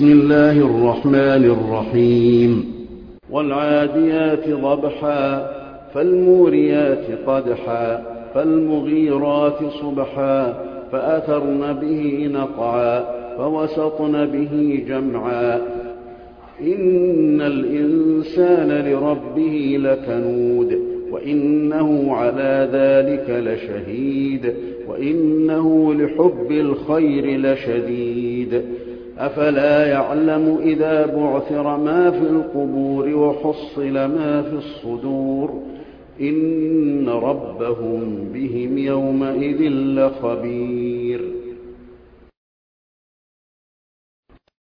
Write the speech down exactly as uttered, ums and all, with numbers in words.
بسم الله الرحمن الرحيم والعاديات ضبحا فالموريات قدحا فالمغيرات صبحا فأثرن به نقعا فوسطن به جمعا إن الإنسان لربه لكنود وإنه على ذلك لشهيد وإنه لحب الخير لشديد أفلا يعلم إذا بعثر ما في القبور وحصل ما في الصدور إن ربهم بهم يومئذ لخبير